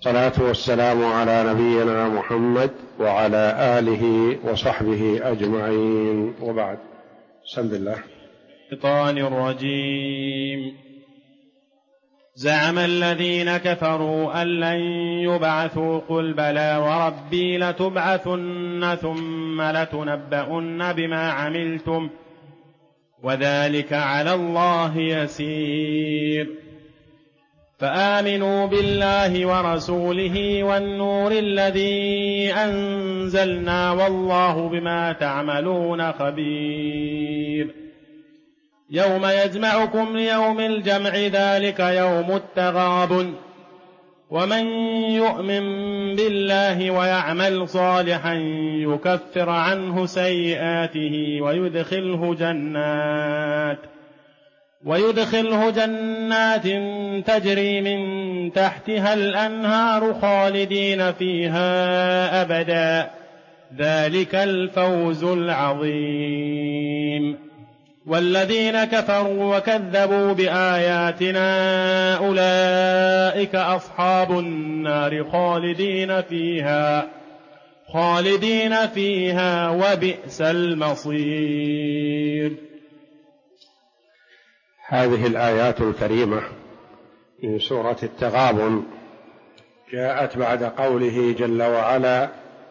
الصلاة والسلام على نبينا محمد وعلى آله وصحبه أجمعين، وبعد. بسم الله. الشيطان الرجيم. زعم الذين كفروا أن لن يبعثوا قل بلى وربي لتبعثن ثم لتنبؤن بما عملتم وذلك على الله يسير. فآمنوا بالله ورسوله والنور الذي أنزلنا والله بما تعملون خبير. يوم يجمعكم ليوم الجمع ذلك يوم التغابن. ومن يؤمن بالله ويعمل صالحا يكفر عنه سيئاته ويدخله جنات تجري من تحتها الأنهار خالدين فيها أبدا، ذلك الفوز العظيم. والذين كفروا وكذبوا بآياتنا أولئك أصحاب النار خالدين فيها وبئس المصير. هذه الآيات الكريمة من سورة التغابن جاءت بعد قوله جل وعلا: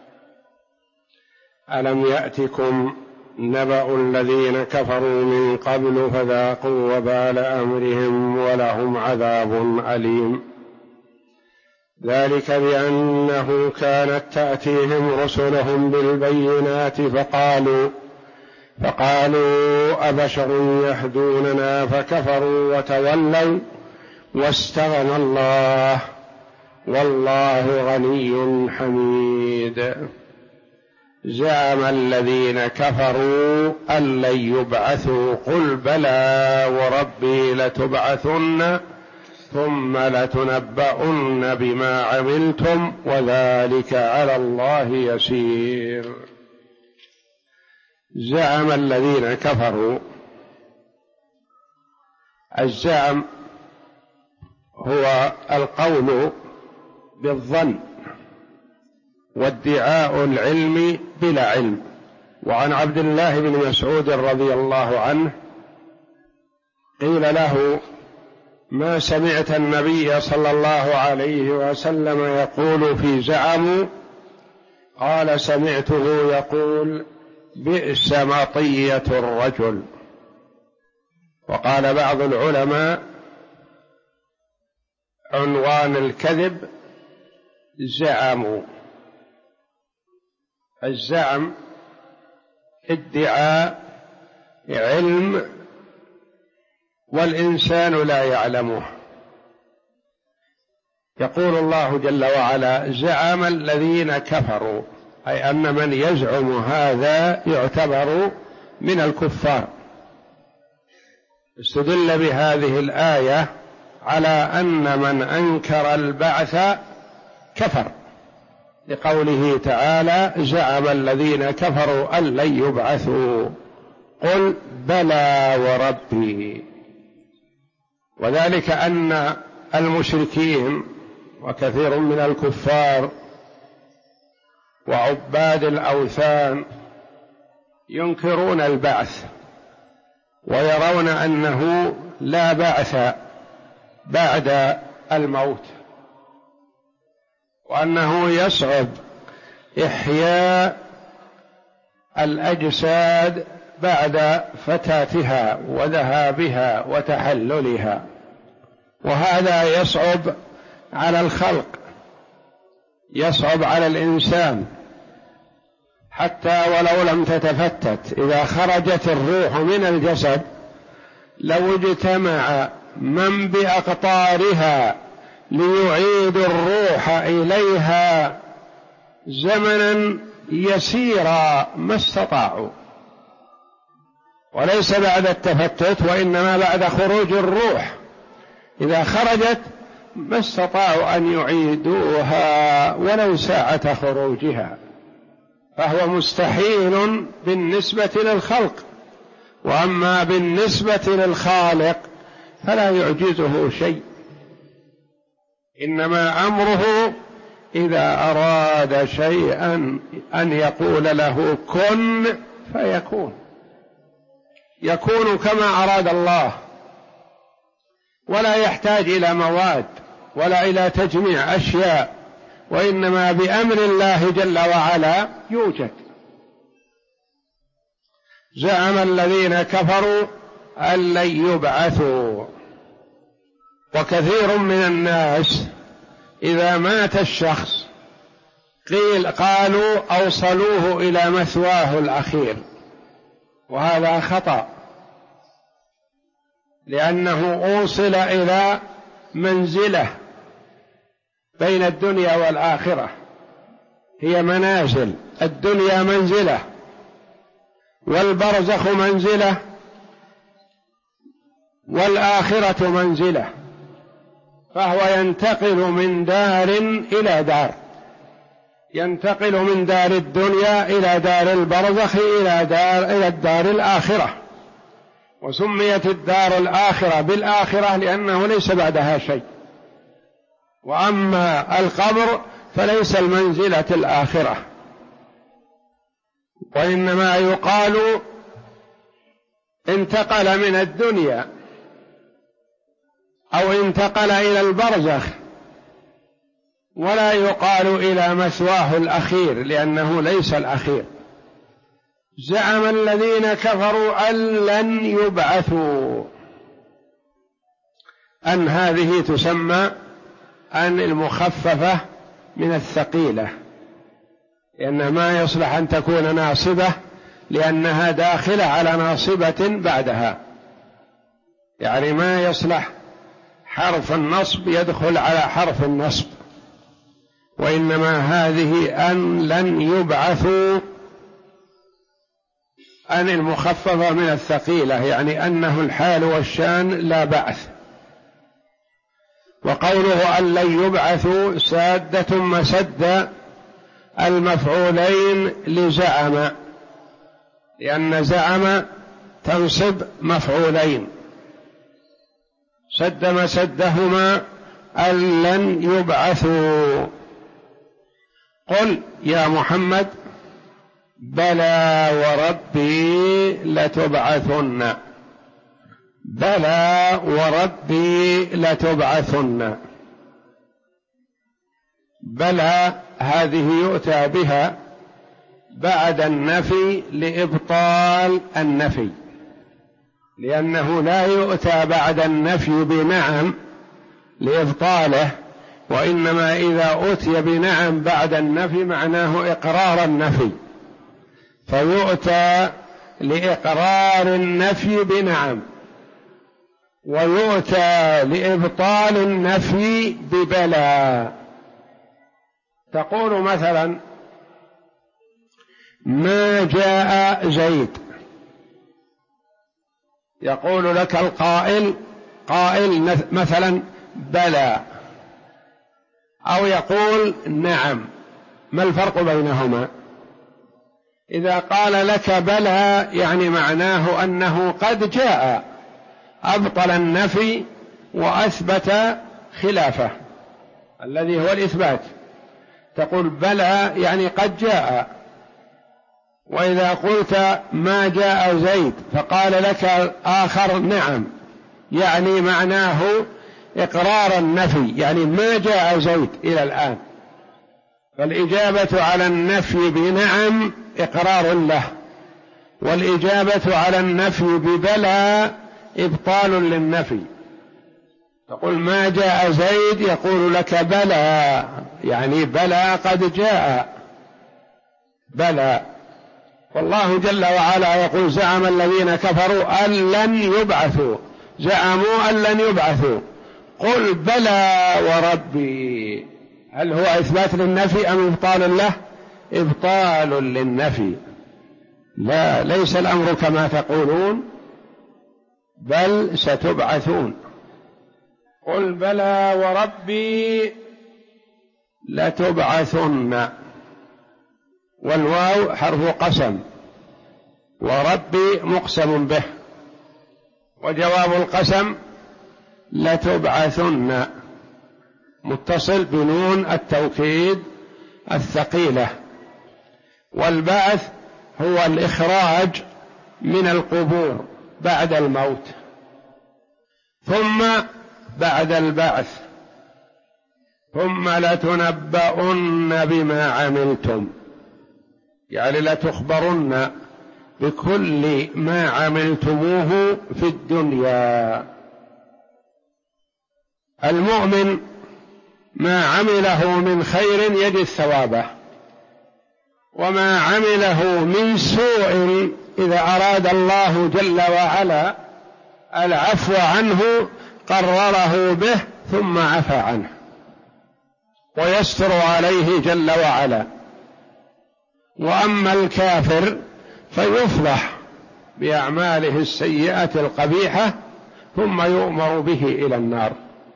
ألم يأتكم نبأ الذين كفروا من قبل فذاقوا وبال أمرهم ولهم عذاب أليم. ذلك بأنه كانت تأتيهم رسلهم بالبينات فقالوا أبشر يهدوننا فكفروا وتولوا واستغنى الله والله غني حميد. زعم الذين كفروا أن لن يبعثوا قل بلى وربي لتبعثن ثم لتنبؤن بما عملتم وذلك على الله يسير. زعم الذين كفروا. الزعم هو القول بالظن وادعاء العلم بلا علم. وعن عبد الله بن مسعود رضي الله عنه قيل له: ما سمعت النبي صلى الله عليه وسلم يقول في زعم؟ قال: سمعته يقول: بئس مطية الرجل. وقال بعض العلماء: عنوان الكذب زعموا. الزعم ادعاء علم والإنسان لا يعلمه. يقول الله جل وعلا: زعم الذين كفروا، أي أن من يزعم هذا يعتبر من الكفار. استدل بهذه الآية على أن من أنكر البعث كفر، لقوله تعالى: زعم الذين كفروا أن لن يبعثوا قل بلى وربي. وذلك أن المشركين وكثير من الكفار وعباد الأوثان ينكرون البعث ويرون أنه لا بعث بعد الموت، وأنه يصعب إحياء الأجساد بعد فتاتها وذهابها وتحللها، وهذا يصعب على الخلق، يصعب على الإنسان. حتى ولو لم تتفتت، إذا خرجت الروح من الجسد لو اجتمع من بأقطارها ليعيد الروح إليها زمنا يسيرا ما استطاعوا، وليس بعد التفتت وإنما بعد خروج الروح. إذا خرجت ما استطاعوا أن يعيدوها ولو ساعة خروجها، فهو مستحيل بالنسبة للخلق. وأما بالنسبة للخالق فلا يعجزه شيء، إنما أمره إذا أراد شيئا أن يقول له كن فيكون، يكون كما أراد الله، ولا يحتاج إلى مواد ولا إلى تجميع أشياء، وإنما بأمر الله جل وعلا يوجد. زعم الذين كفروا أن لن يبعثوا. وكثير من الناس إذا مات الشخص قالوا أوصلوه إلى مثواه الأخير، وهذا خطأ، لأنه أوصل إلى منزله بين الدنيا والآخرة، هي منازل، الدنيا منزلة والبرزخ منزلة والآخرة منزلة، فهو ينتقل من دار إلى دار، ينتقل من دار الدنيا إلى دار البرزخ إلى الدار الآخرة. وسميت الدار الآخرة بالآخرة لأنه ليس بعدها شيء، وأما القبر فليس المنزلة الآخرة، وإنما يقال انتقل من الدنيا أو انتقل إلى البرزخ، ولا يقال إلى مثواه الأخير لأنه ليس الأخير. زعم الذين كفروا أن لن يبعثوا، أن هذه تسمى أن المخففة من الثقيلة، لأن ما يصلح أن تكون ناصبة لأنها داخلة على ناصبة بعدها، يعني ما يصلح حرف النصب يدخل على حرف النصب، وإنما هذه أن لن يبعثوا، أن المخففة من الثقيلة، يعني أنه الحال والشان لا بعث. وقوله أن لن يبعثوا سادة مسد المفعولين لزعم، لأن زعم تنصب مفعولين، سد مسدهما أن لن يبعثوا. قل يا محمد بلى وربي لتبعثن، بلى وربي لتبعثن. بلى هذه يؤتى بها بعد النفي لإبطال النفي، لأنه لا يؤتى بعد النفي بنعم لإبطاله، وإنما إذا أتي بنعم بعد النفي معناه إقرار النفي، فيؤتى لإقرار النفي بنعم، ويؤتى لإبطال النفي ببلى. تقول مثلا ما جاء زيد، يقول لك القائل قائل مثلا بلى، أو يقول نعم، ما الفرق بينهما؟ إذا قال لك بلى يعني معناه أنه قد جاء، أبطل النفي وأثبت خلافه الذي هو الإثبات، تقول بلى يعني قد جاء. وإذا قلت ما جاء زيد فقال لك آخر نعم، يعني معناه إقرار النفي، يعني ما جاء زيد إلى الآن. فالإجابة على النفي بنعم إقرار له، والإجابة على النفي ببلى إبطال للنفي. تقول ما جاء زيد، يقول لك بلى، يعني بلى قد جاء، بلى. والله جل وعلا يقول زعم الذين كفروا أن لن يبعثوا، زعموا أن لن يبعثوا. قل بلى وربي، هل هو إثبات للنفي أم إبطال له؟ إبطال للنفي، لا، ليس الأمر كما تقولون، بل ستبعثون. قل بلى وربي لتبعثن، والواو حرف قسم، وربي مقسم به، وجواب القسم لتبعثن. متصل بنون التوكيد الثقيلة. والبعث هو الإخراج من القبور بعد الموت، ثم بعد البعث ثم لتنبؤن بما عملتم، يعني لتخبرن بكل ما عملتموه في الدنيا. المؤمن ما عمله من خير يجد ثوابه، وما عمله من سوء إذا أراد الله جل وعلا العفو عنه قرره به ثم عفى عنه ويستر عليه جل وعلا. وأما الكافر فيفضح بأعماله السيئة القبيحة ثم يؤمر به إلى النار.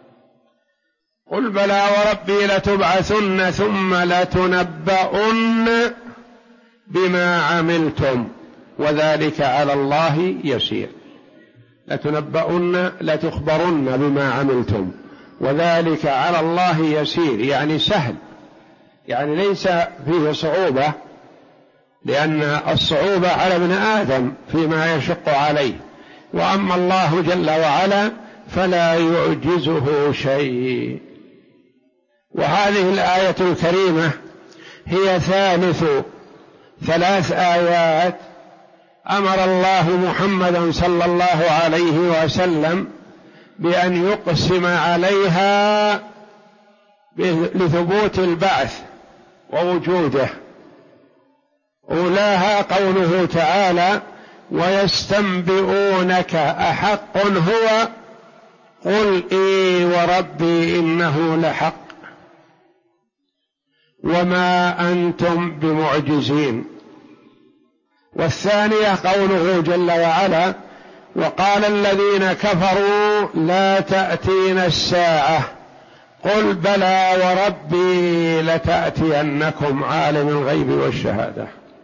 قل بلى وربي لتبعثن ثم لتنبؤن بما عملتم وذلك على الله يسير. لتنبؤن لتخبرن بما عملتم وذلك على الله يسير، يعني سهل، يعني ليس فيه صعوبة، لأن الصعوبة على ابن آدم فيما يشق عليه، وأما الله جل وعلا فلا يعجزه شيء. وهذه الآية الكريمة هي ثالث 3 آيات أمر الله محمدا صلى الله عليه وسلم بأن يقسم عليها لثبوت البعث ووجوده. أولاها قوله تعالى: ويستنبئونك أحق هو قل إي وربي إنه لحق وما أنتم بمعجزين. والثانية قوله جل وعلا: وقال الذين كفروا لا تأتينا الساعة قل بلى وربي لتأتينكم عالم الغيب والشهادة.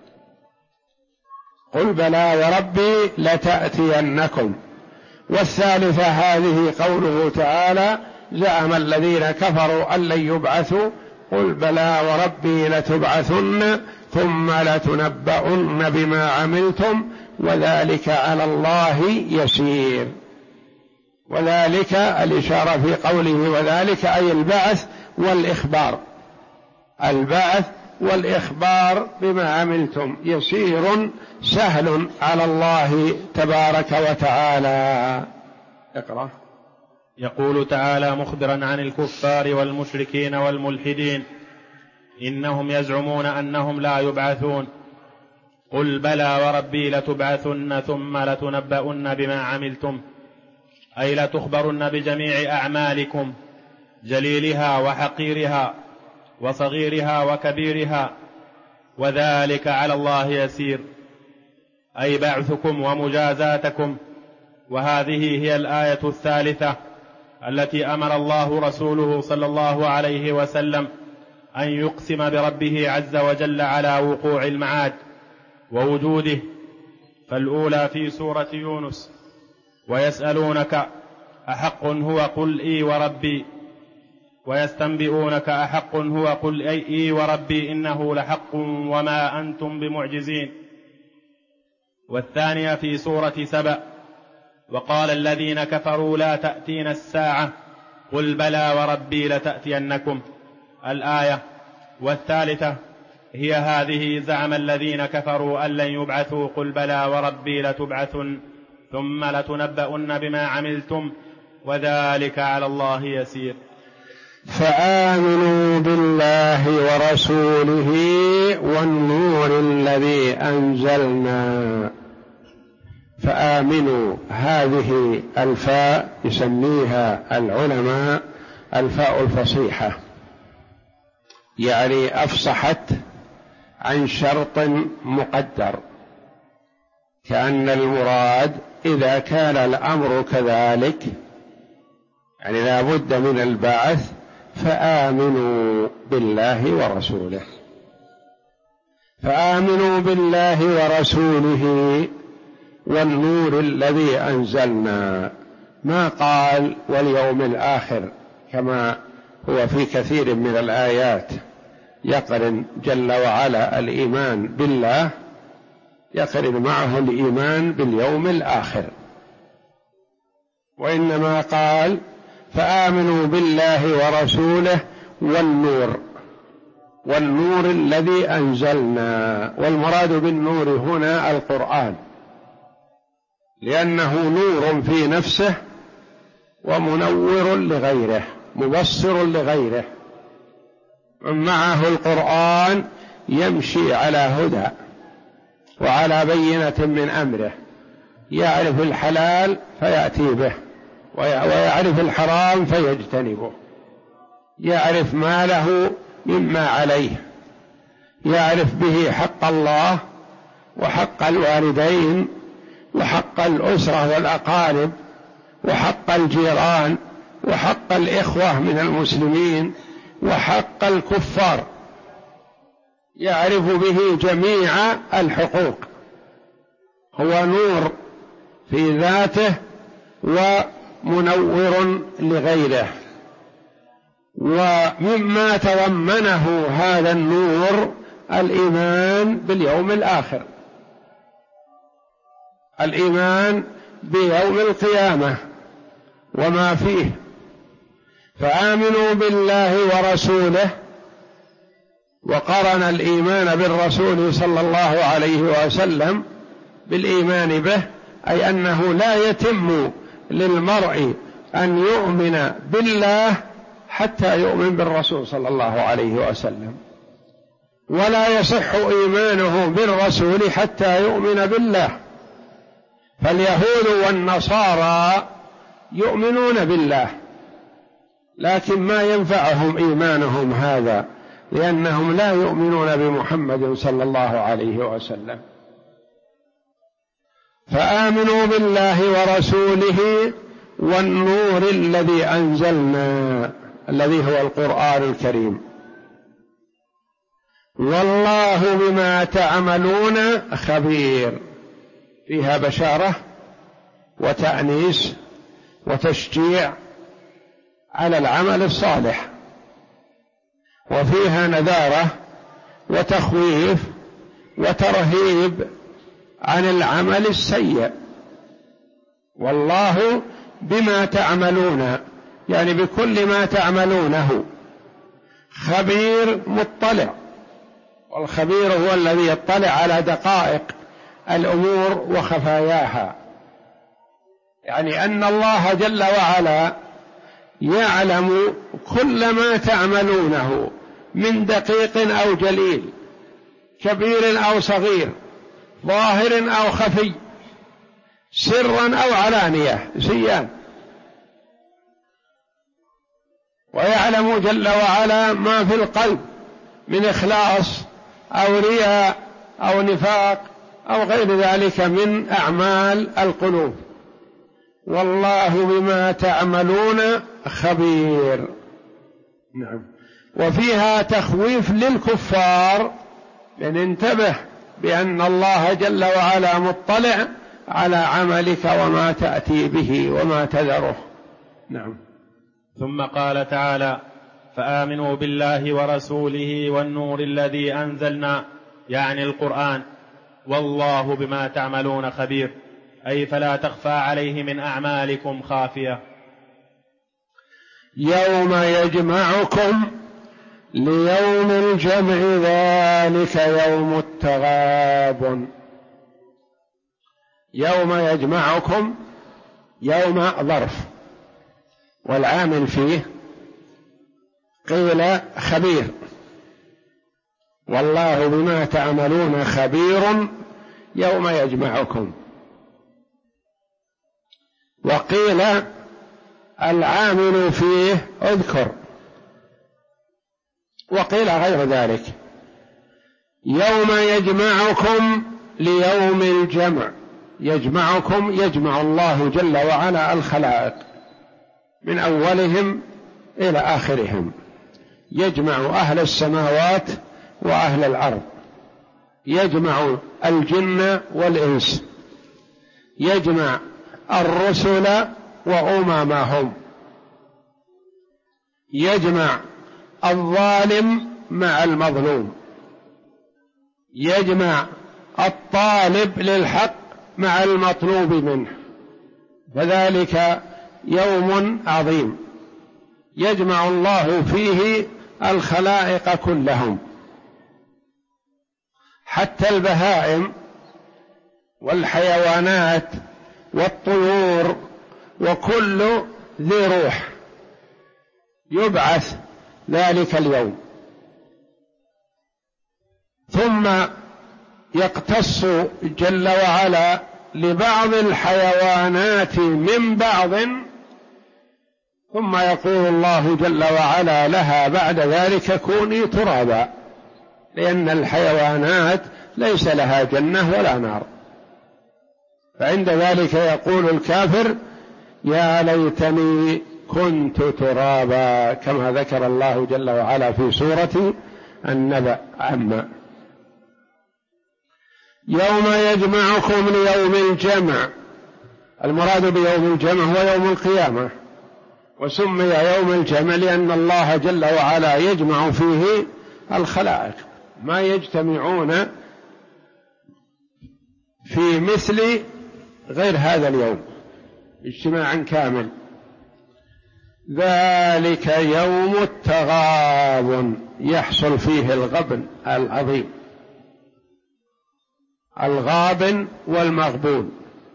قل بلى وربي لتأتينكم. والثالثة هذه قوله تعالى: زعم الذين كفروا أن لن يبعثوا قل بلى وربي لتبعثن ثم لتنبؤن بما عملتم وذلك على الله يسير. وذلك الإشارة في قوله وذلك أي البعث والإخبار، البعث والإخبار بما عملتم يسير سهل على الله تبارك وتعالى. اقرأ. يقول تعالى مخبرا عن الكفار والمشركين والملحدين: إنهم يزعمون أنهم لا يبعثون قل بلى وربي لتبعثن ثم لتنبؤن بما عملتم، أي لتخبرن بجميع أعمالكم جليلها وحقيرها وصغيرها وكبيرها وذلك على الله يسير، أي بعثكم ومجازاتكم. وهذه هي الآية الثالثة التي أمر الله رسوله صلى الله عليه وسلم أن يقسم بربه عز وجل على وقوع المعاد ووجوده. فالأولى في سورة يونس: ويسألونك أحق هو قل إي وربي، ويستنبئونك أحق هو قل إي وربي إنه لحق وما أنتم بمعجزين. والثانية في سورة سبأ: وقال الذين كفروا لا تأتينا الساعة قل بلى وربي لتأتينكم، الآية. والثالثة هي هذه: زعم الذين كفروا أن لن يبعثوا قل بلى وربي لتبعثن ثم لتنبؤن بما عملتم وذلك على الله يسير. فآمنوا بالله ورسوله والنور الذي أنزلنا. فآمنوا هذه الفاء يسميها العلماء الفاء الفصيحة، يعني أفصحت عن شرط مقدر، كأن المراد إذا كان الأمر كذلك يعني لا بد من البعث فآمنوا بالله ورسوله. فآمنوا بالله ورسوله والنور الذي أنزلنا، ما قال واليوم الآخر كما هو في كثير من الآيات يقرن جل وعلا الإيمان بالله، يقرن معه الإيمان باليوم الآخر. وإنما قال فآمنوا بالله ورسوله والنور، والنور الذي أنزلنا، والمراد بالنور هنا القرآن، لأنه نور في نفسه ومنور لغيره، مبصر لغيره. من معه القرآن يمشي على هدى وعلى بينة من أمره، يعرف الحلال فيأتي به، ويعرف الحرام فيجتنبه، يعرف ما له مما عليه، يعرف به حق الله وحق الوالدين وحق الأسرة والأقارب وحق الجيران وحق الإخوة من المسلمين وحق الكفار، يعرف به جميع الحقوق. هو نور في ذاته ومنور لغيره. ومما تضمنه هذا النور الإيمان باليوم الآخر، الإيمان بيوم القيامة وما فيه. فآمنوا بالله ورسوله، وقرن الإيمان بالرسول صلى الله عليه وسلم بالإيمان به، أي أنه لا يتم للمرء أن يؤمن بالله حتى يؤمن بالرسول صلى الله عليه وسلم، ولا يصح إيمانه بالرسول حتى يؤمن بالله. فاليهود والنصارى يؤمنون بالله، لكن ما ينفعهم إيمانهم هذا، لأنهم لا يؤمنون بمحمد صلى الله عليه وسلم. فآمنوا بالله ورسوله والنور الذي أنزلنا، الذي هو القرآن الكريم. والله بما تعملون خبير، فيها بشارة وتأنيس وتشجيع على العمل الصالح، وفيها نذارة وتخويف وترهيب عن العمل السيء. والله بما تعملون، يعني بكل ما تعملونه، خبير مطلع. والخبير هو الذي يطلع على دقائق الأمور وخفاياها، يعني أن الله جل وعلا يعلم كل ما تعملونه من دقيق أو جليل، كبير أو صغير، ظاهر أو خفي، سرا أو علانية، سيان. ويعلم جل وعلا ما في القلب من إخلاص أو رياء أو نفاق أو غير ذلك من أعمال القلوب. والله بما تعملون خبير. نعم. وفيها تخويف للكفار، لأن انتبه بأن الله جل وعلا مطلع على عملك وما تأتي به وما تذره. نعم. ثم قال تعالى فآمنوا بالله ورسوله والنور الذي أنزلنا، يعني القرآن. والله بما تعملون خبير، أي فلا تخفى عليه من أعمالكم خافية. يوم يجمعكم ليوم الجمع، ذلك يوم التغابن. يوم يجمعكم، يوم ظرف، والعامل فيه قيل خبير. والله بما تعملون خبير يوم يجمعكم. وقيل العامل فيه اذكر، وقيل غير ذلك. يوم يجمعكم ليوم الجمع، يجمعكم، يجمع الله جل وعلا الخلائق من أولهم إلى آخرهم، يجمع أهل السماوات وأهل الأرض، يجمع الجن والإنس، يجمع الرسل وأممهم، يجمع الظالم مع المظلوم، يجمع الطالب للحق مع المطلوب منه، فذلك يوم عظيم يجمع الله فيه الخلائق كلهم، حتى البهائم والحيوانات والطيور وكل ذي روح يبعث ذلك اليوم. ثم يقتص جل وعلا لبعض الحيوانات من بعض، ثم يقول الله جل وعلا لها بعد ذلك كوني ترابا، لأن الحيوانات ليس لها جنة ولا نار. فعند ذلك يقول الكافر يا ليتني كنت ترابا، كما ذكر الله جل وعلا في سورة النبأ عما. يوم يجمعكم ليوم الجمع، المراد بيوم الجمع هو يوم القيامة، وسمي يوم الجمع لأن الله جل وعلا يجمع فيه الخلائق، ما يجتمعون في مثل غير هذا اليوم اجتماعا كامل. ذلك يوم التغابن، يحصل فيه الغبن العظيم، الغابن والمغبون.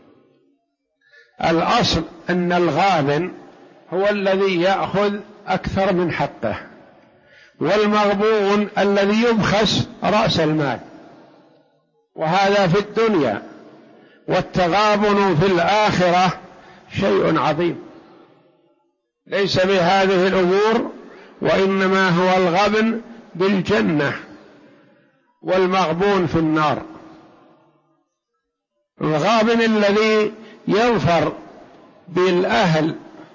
الأصل أن الغابن هو الذي يأخذ أكثر من حقه، والمغبون الذي يبخس رأس المال، وهذا في الدنيا. والتغابن في الآخرة شيء عظيم ليس بهذه الأمور، وإنما هو الغبن بالجنة والمغبون في النار. الغابن الذي يظفر بالأهل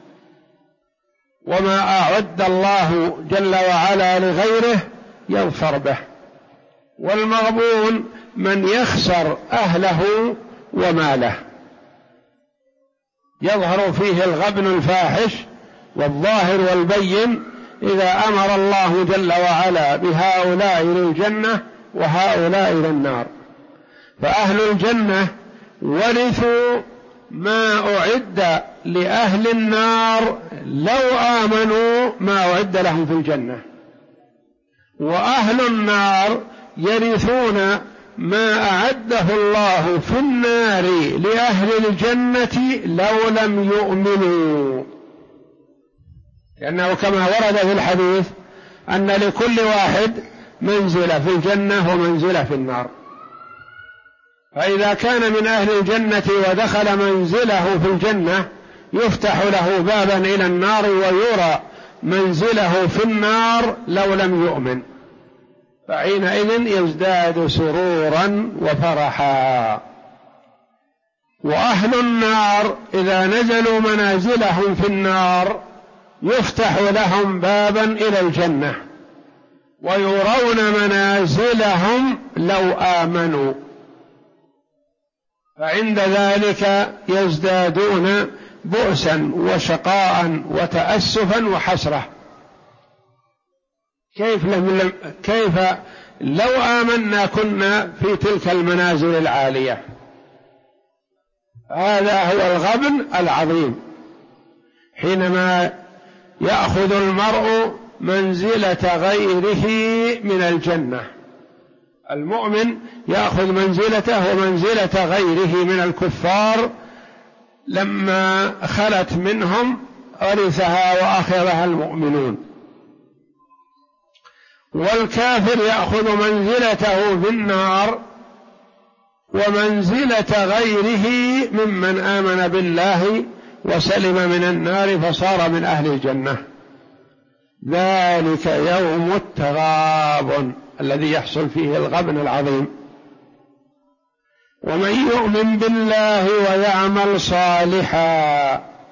وما أعد الله جل وعلا لغيره يظفر به، والمغبون من يخسر أهله وماله. يظهر فيه الغبن الفاحش والظاهر والبين إذا أمر الله جل وعلا بهؤلاء للجنة وهؤلاء إلى النار. فأهل الجنة ورثوا ما أعد لأهل النار لو آمنوا ما أعد لهم في الجنة، وأهل النار يرثون ما أعده الله في النار لأهل الجنة لو لم يؤمنوا، لأنه كما ورد في الحديث أن لكل واحد منزلة في الجنة ومنزلة في النار. فإذا كان من أهل الجنة ودخل منزله في الجنة يفتح له بابا إلى النار ويرى منزله في النار لو لم يؤمن، فحينئذ يزداد سرورا وفرحا. وأهل النار إذا نزلوا منازلهم في النار يفتح لهم بابا إلى الجنة ويرون منازلهم لو آمنوا، فعند ذلك يزدادون بؤسا وشقاء وتأسفا وحسرة. كيف لو آمنا كنا في تلك المنازل العالية. هذا هو الغبن العظيم، حينما يأخذ المرء منزلة غيره من الجنة. المؤمن يأخذ منزلته ومنزلة غيره من الكفار، لما خلت منهم ورثها وأخذها المؤمنون. والكافر يأخذ منزلته في النار ومنزلة غيره ممن آمن بالله وسلم من النار فصار من أهل الجنة. ذلك يوم التغابن الذي يحصل فيه الغبن العظيم. ومن يؤمن بالله ويعمل صالحا،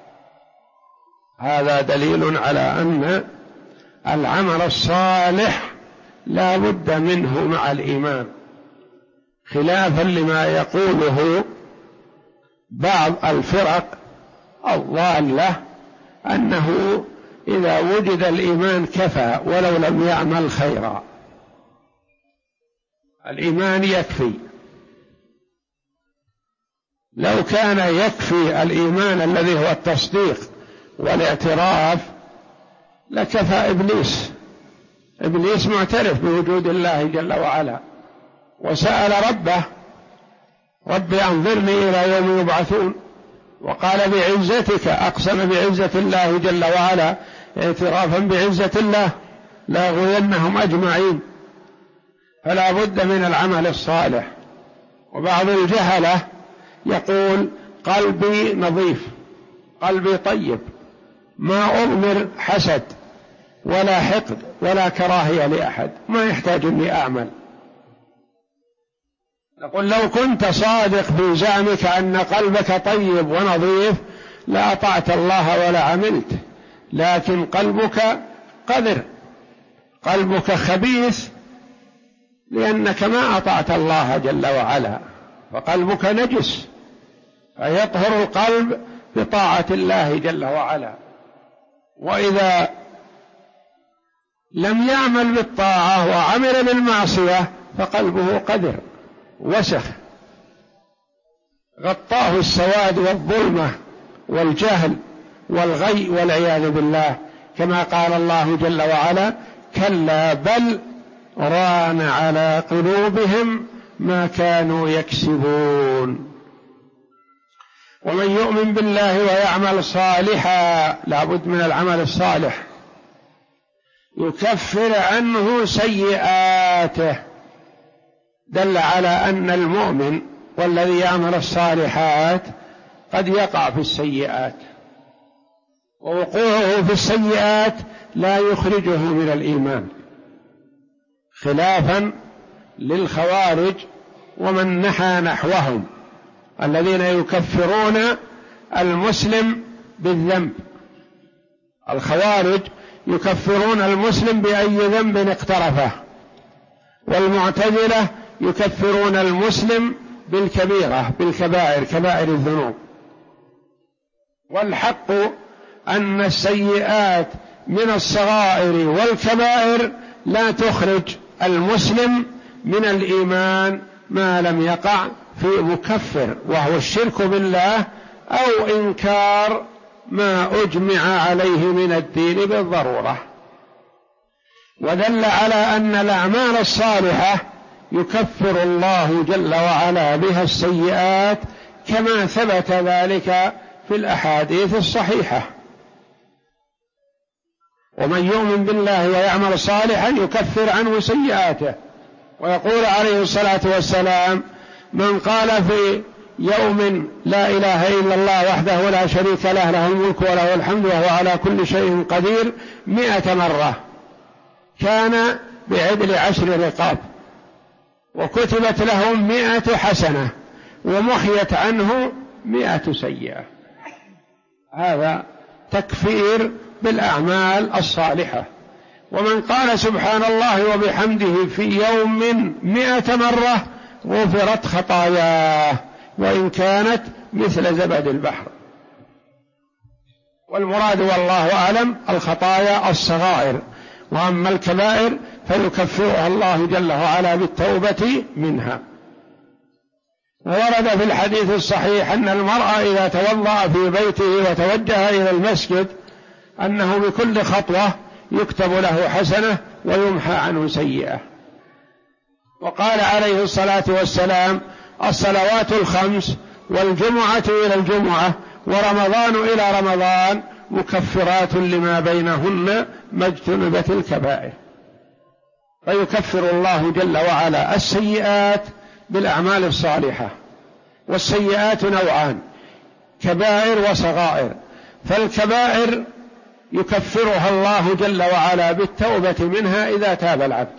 هذا دليل على أن العمل الصالح لا بد منه مع الإيمان، خلافا لما يقوله بعض الفرق الضالة أنه إذا وجد الإيمان كفى ولو لم يعمل خيرا. الإيمان يكفي. لو كان يكفي الإيمان الذي هو التصديق والاعتراف لكفى إبليس. إبليس معترف بوجود الله جل وعلا وسأل ربه: رب أنظرني إلى يوم يبعثون، وقال بعزتك، أقسم بعزة الله جل وعلا اعترافا بعزة الله: لأغوينهم أجمعين. فلا بد من العمل الصالح. وبعض الجهلة يقول: قلبي نظيف، قلبي طيب، ما أضمر حسد ولا حقد ولا كراهية لأحد، ما يحتاج أني أعمل. نقول: لو كنت صادق في زعمك أن قلبك طيب ونظيف لأطعت الله ولا عملت، لكن قلبك قذر، قلبك خبيث، لأنك ما أطعت الله جل وعلا، فقلبك نجس، فيطهر القلب بطاعة الله جل وعلا. وإذا لم يعمل بالطاعة وعمل بالمعصية فقلبه قذر وسخ، غطاه السواد والظلمة والجهل والغي والعياذ بالله، كما قال الله جل وعلا: كلا بل ران على قلوبهم ما كانوا يكسبون. ومن يؤمن بالله ويعمل صالحا، لابد من العمل الصالح، يكفر عنه سيئاته. دل على أن المؤمن والذي يعمل الصالحات قد يقع في السيئات، ووقوعه في السيئات لا يخرجه من الإيمان، خلافا للخوارج ومن نحى نحوهم الذين يكفرون المسلم بالذنب. الخوارج يكفرون المسلم بأي ذنب اقترفه، والمعتزلة يكفرون المسلم بالكبيرة، بالكبائر، كبائر الذنوب. والحق أن السيئات من الصغائر والكبائر لا تخرج المسلم من الإيمان ما لم يقع في مكفر، وهو الشرك بالله أو إنكار ما أجمع عليه من الدين بالضرورة. ودل على أن الأعمال الصالحة يكفر الله جل وعلا بها السيئات، كما ثبت ذلك في الأحاديث الصحيحة: ومن يؤمن بالله ويعمل صالحا يكفر عنه سيئاته. ويقول عليه الصلاة والسلام: من قال في يوم لا إله إلا الله وحده لا شريك له، له الملك وله الحمد وهو على كل شيء قدير 100 مرة، كان بعدل 10 رقاب، وكتبت له 100 حسنة، ومحيت عنه 100 سيئة. هذا تكفير بالأعمال الصالحة. ومن قال سبحان الله وبحمده في يوم 100 مرة غفرت خطاياه وإن كانت مثل زبد البحر. والمراد والله أعلم الخطايا الصغائر، وأما الكبائر فيكفرها الله جل وعلا بالتوبة منها. ورد في الحديث الصحيح أن المرء إذا توضأ في بيته وتوجه إلى المسجد أنه بكل خطوة يكتب له حسنة ويمحى عنه سيئة. وقال عليه الصلاة والسلام: الصلوات الخمس والجمعة إلى الجمعة ورمضان إلى رمضان مكفرات لما بينهن ما اجتنبت الكبائر. فيكفر الله جل وعلا السيئات بالأعمال الصالحة. والسيئات نوعان: كبائر وصغائر. فالكبائر يكفرها الله جل وعلا بالتوبة منها إذا تاب العبد،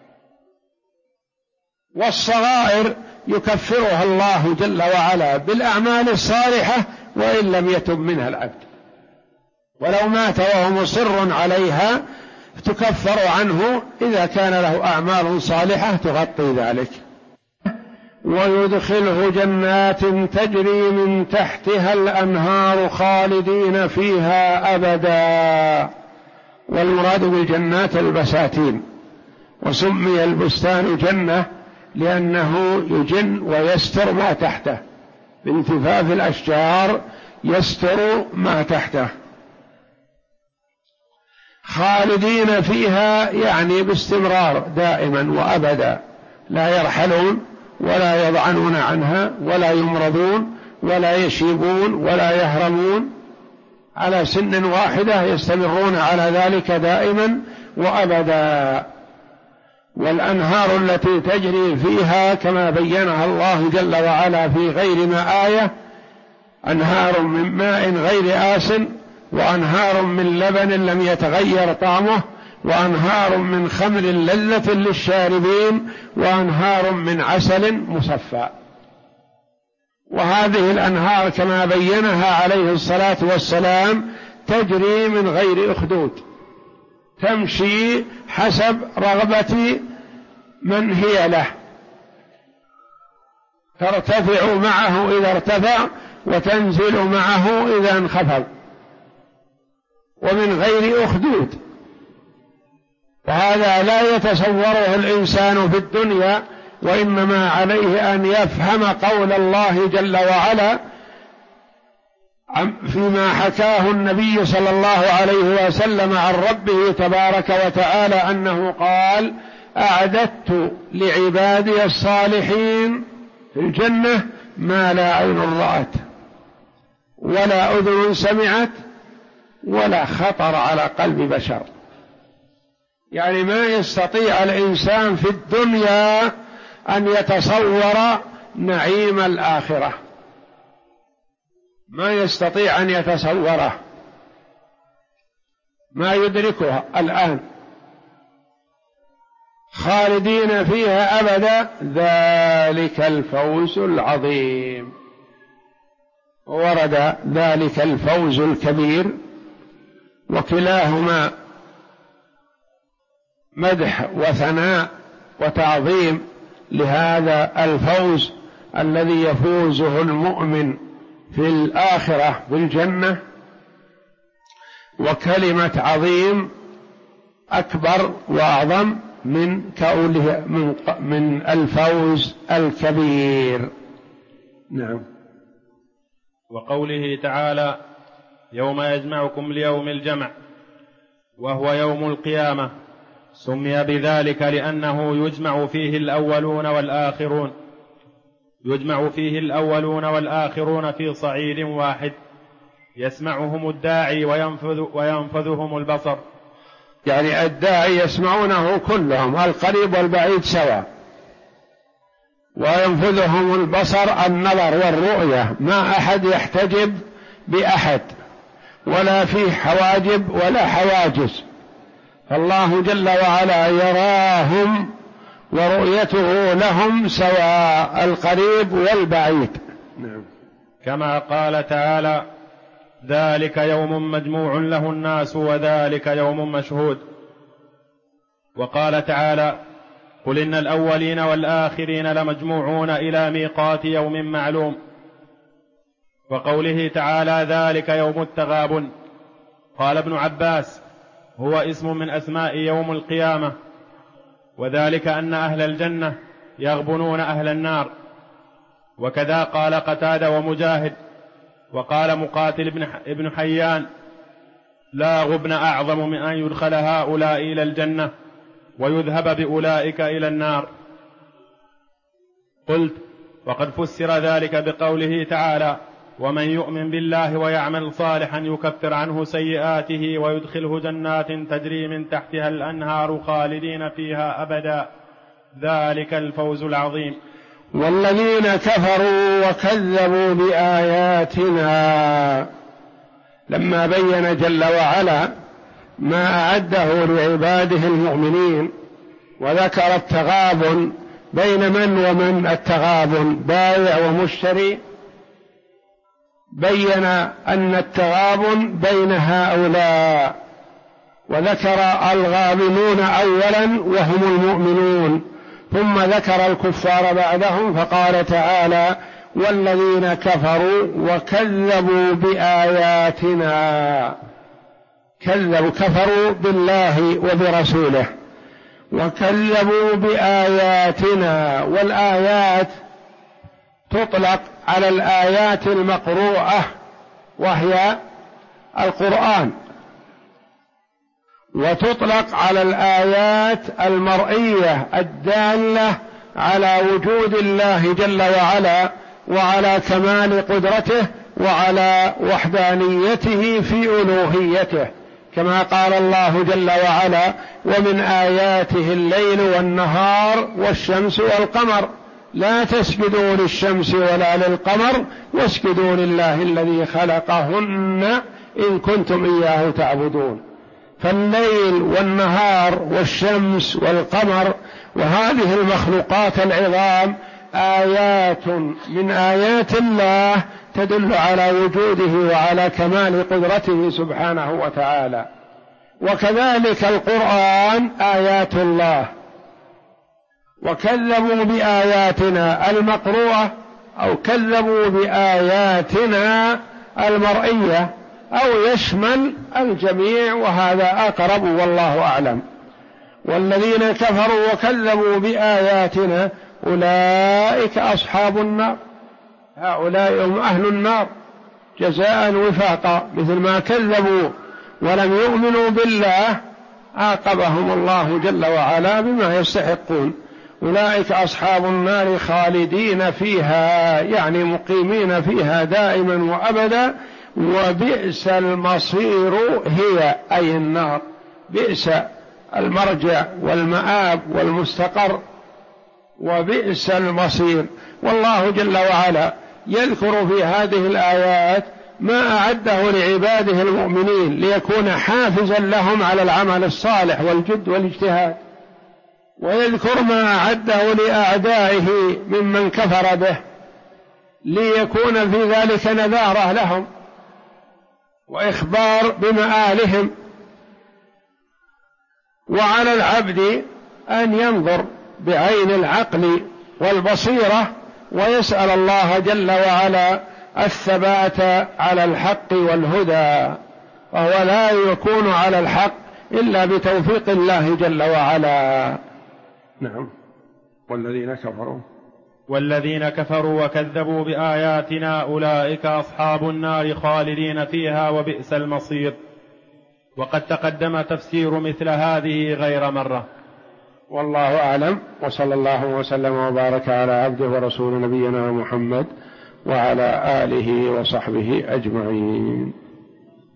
والصغائر يكفرها الله جل وعلا بالأعمال الصالحة وإن لم يتب منها العبد، ولو مات وهو مصر عليها تكفر عنه إذا كان له أعمال صالحة تغطي ذلك. ويدخله جنات تجري من تحتها الأنهار خالدين فيها أبدا والمراد بالجنات البساتين، وسمي البستان جنة لأنه يجن ويستر ما تحته، بانتفاف الأشجار يستر ما تحته. خالدين فيها يعني باستمرار دائما وأبدا، لا يرحلون ولا يضعنون عنها ولا يمرضون ولا يشيبون ولا يهرمون، على سن واحدة يستمرون على ذلك دائما وأبدا. والأنهار التي تجري فيها كما بينها الله جل وعلا في غير ما آية: أنهار من ماء غير آسن، وأنهار من لبن لم يتغير طعمه، وأنهار من خمر لذة للشاربين، وأنهار من عسل مصفى. وهذه الأنهار كما بينها عليه الصلاة والسلام تجري من غير أخدود، تمشي حسب رغبة من هي له، ترتفع معه إذا ارتفع وتنزل معه إذا انخفض، ومن غير أخدود. وهذا لا يتصوره الإنسان في الدنيا، وإنما عليه أن يفهم قول الله جل وعلا فيما حكاه النبي صلى الله عليه وسلم عن ربه تبارك وتعالى أنه قال: أعددت لعبادي الصالحين في الجنة ما لا عين رأت ولا أذن سمعت ولا خطر على قلب بشر. يعني ما يستطيع الإنسان في الدنيا أن يتصور نعيم الآخرة، ما يستطيع أن يتصوره، ما يدركها الآن. خالدين فيها أبدا، ذلك الفوز العظيم. ورد ذلك الفوز الكبير، وكلاهما مدح وثناء وتعظيم لهذا الفوز الذي يفوزه المؤمن في الآخرة بالجنة. وكلمة عظيم أكبر وأعظم من كونه من الفوز الكبير. نعم. وقوله تعالى: يوم يجمعكم ليوم الجمع وهو يوم القيامة، سمي بذلك لأنه يجمع فيه الأولون والآخرون في صعيد واحد، يسمعهم الداعي وينفذهم البصر. يعني الداعي يسمعونه كلهم، القريب والبعيد سواء، وينفذهم البصر النظر والرؤية، ما أحد يحتجب بأحد ولا فيه حواجب ولا حواجز، فالله جل وعلا يراهم ورؤيته لهم سواء، القريب والبعيد. نعم. كما قال تعالى: ذلك يوم مجموع له الناس وذلك يوم مشهود. وقال تعالى: قل إن الأولين والآخرين لمجموعون إلى ميقات يوم معلوم. وقوله تعالى: ذلك يوم التغابن. قال ابن عباس: هو اسم من أسماء يوم القيامة، وذلك أن أهل الجنة يغبنون أهل النار. وكذا قال قتادة ومجاهد. وقال مقاتل ابن حيان: لا غبن أعظم من أن يدخل هؤلاء إلى الجنة ويذهب بأولئك إلى النار. قلت: وقد فسر ذلك بقوله تعالى: ومن يؤمن بالله ويعمل صالحا يكفر عنه سيئاته ويدخله جنات تجري من تحتها الأنهار خالدين فيها أبدا، ذلك الفوز العظيم. والذين كفروا وكذبوا بآياتنا، لما بين جل وعلا ما أعده لعباده المؤمنين وذكر التغابن بين من ومن، التغابن بائع ومشتري، بين أن التغابن بين هؤلاء، وذكر الغابنون أولا وهم المؤمنون، ثم ذكر الكفار بعدهم، فقال تعالى: والذين كفروا وكذبوا بآياتنا. كفروا بالله وبرسوله وكذبوا بآياتنا. والآيات تطلق على الآيات المقروءة وهي القرآن، وتطلق على الآيات المرئية الدالة على وجود الله جل وعلا وعلى كمال قدرته وعلى وحدانيته في ألوهيته، كما قال الله جل وعلا: ومن آياته الليل والنهار والشمس والقمر لا تسجدوا للشمس ولا للقمر واسجدوا لله الذي خلقهن إن كنتم إياه تعبدون. فالليل والنهار والشمس والقمر وهذه المخلوقات العظام آيات من آيات الله تدل على وجوده وعلى كمال قدرته سبحانه وتعالى. وكذلك القرآن آيات الله. وكذبوا بآياتنا المقروءة أو كذبوا بآياتنا المرئية، أو يشمل الجميع، وهذا أقرب والله أعلم. والذين كفروا وكذبوا بآياتنا أولئك أصحاب النار، هؤلاء هم أهل النار جزاء وفاقا، مثل ما كذبوا ولم يؤمنوا بالله عاقبهم الله جل وعلا بما يستحقون. أولئك أصحاب النار خالدين فيها، يعني مقيمين فيها دائما وأبدا، وبئس المصير هي أي النار، بئس المرجع والمآب والمستقر، وبئس المصير. والله جل وعلا يذكر في هذه الآيات ما أعده لعباده المؤمنين ليكون حافزا لهم على العمل الصالح والجد والاجتهاد، ويذكر ما أعده لأعدائه ممن كفر به ليكون في ذلك نذارة لهم وإخبار بمآلهم. وعلى العبد أن ينظر بعين العقل والبصيرة ويسأل الله جل وعلا الثبات على الحق والهدى، وهو لا يكون على الحق إلا بتوفيق الله جل وعلا. نعم. والذين كفروا وكذبوا بآياتنا أولئك أصحاب النار خالدين فيها وبئس المصير. وقد تقدم تفسير مثل هذه غير مرة. والله أعلم، وصلى الله وسلم وبارك على عبده ورسول نبينا محمد وعلى آله وصحبه أجمعين.